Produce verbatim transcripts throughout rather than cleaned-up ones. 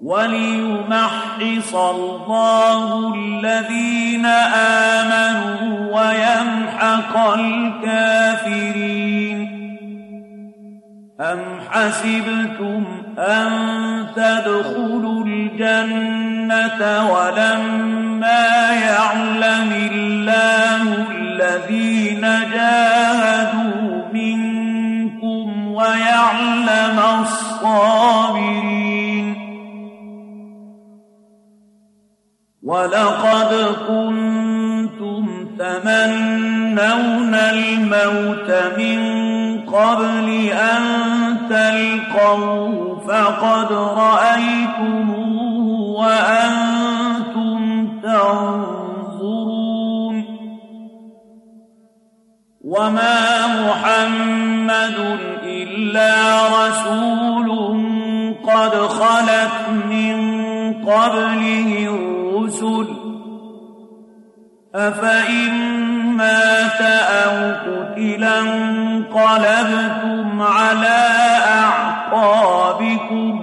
وَلِيُمَحِّصَ اللَّهُ الَّذِينَ آمَنُوا وَيَمْحَقَ الْكَافِرِينَ. أَمْ حَسِبْتُمْ أَن تَدْخُلُوا الْجَنَّةَ وَلَمَّا يَعْلَمِ اللَّهُ الَّذِينَ جَاهَدُوا مِنكُمْ وَيَعْلَمَ الصَّابِرِينَ. وَلَقَدْ كُنتُمْ تَمَنَّوْنَ الْمَوْتَ مِن قَبْلِ أَن تَلْقَوْهُ فَقَدْ رَأَيْتُمُوهُ وَأَنتُمْ تَنظُرُونَ. وَمَا مُحَمَّدٌ إِلَّا رَسُولٌ قَدْ خَلَتْ مِن قَبْلِهِ الرُّسُلُ أَفَإِن مَّاتَ أَوْ قُتِلَ انقَلَبْتُمْ عَلَىٰ أَعْقَابِكُمْ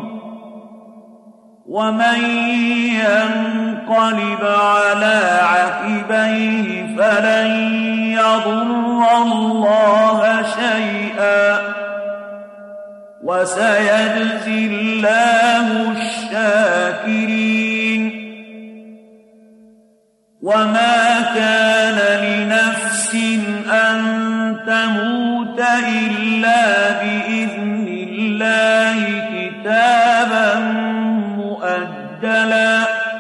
وَمَن يَنقَلِبْ عَلَىٰ عَقِبَيْهِ فَلَن يَضُرَّ اللَّهَ شَيْئًا وَسَيَجْزِي اللَّهُ الشَّاكِرِينَ. وَمَا كَانَ لِنَفْسٍ أَن تَمُوتَ إِلَّا بِإِذْنِ اللَّهِ كِتَابًا مُّؤَجَّلًا.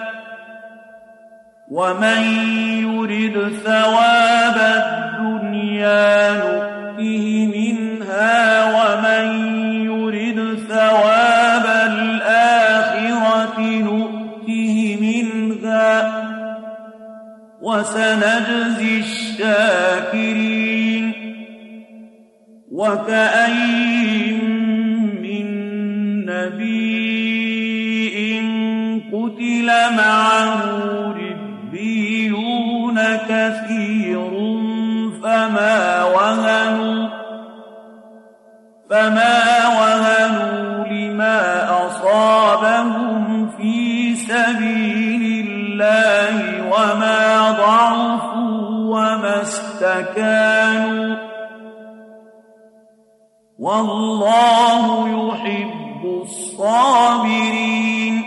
وَمَن يُرِدْ ثَوَابَ الدُّنْيَا نُؤْتِهِ مِنْهَا وَمَن يُرِدْ ثَوَابَ الْآخِرَةِ نُؤْتِهِ مِنْهَا وَسَنَجْزِي الشَّاكِرِينَ. وَكَأَيِّن مِّن نَّبِيٍّ قُتِلَ مَعَهُ رِبِّيُّونَ كَثِيرٌ فَمَا وَهَنُوا فَمَا وَهَنُوا لِمَا أَصَابَهُمْ فِي سَبِيلِ اللَّهِ وَمَا ضَعُفُوا وَمَا اسْتَكَانُوا وَاللَّهُ يُحِبُّ الصَّابِرِينَ.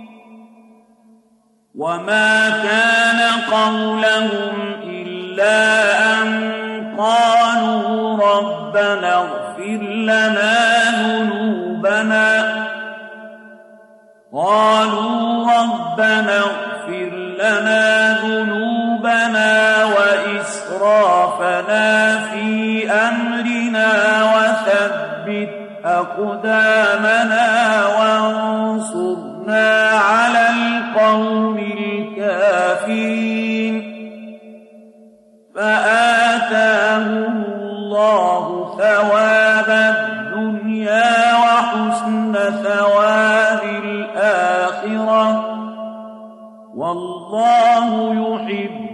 وَمَا كَانَ قَوْلَهُمْ إِلَّا أَن قَالُوا رَبَّنَا اغْفِرْ لَنَا ذُنُوبَنَا قَالُوا رَبَّنَا اغْفِرْ لَنَا ذُنُوبَنَا وَإِسْرَافَنَا فِي أَمْرِنَا وَثَبِّتْ أَقْدَامَنَا وَانصُرْنَا عَلَى الْقَوْمِ الْكَافِرِينَ. فَآتَاهُمُ اللَّهُ ثَوَابَ الدُّنْيَا وَحُسْنَ ثَوَابِ الْآخِرَةِ وَاللَّهُ يُحِبُّ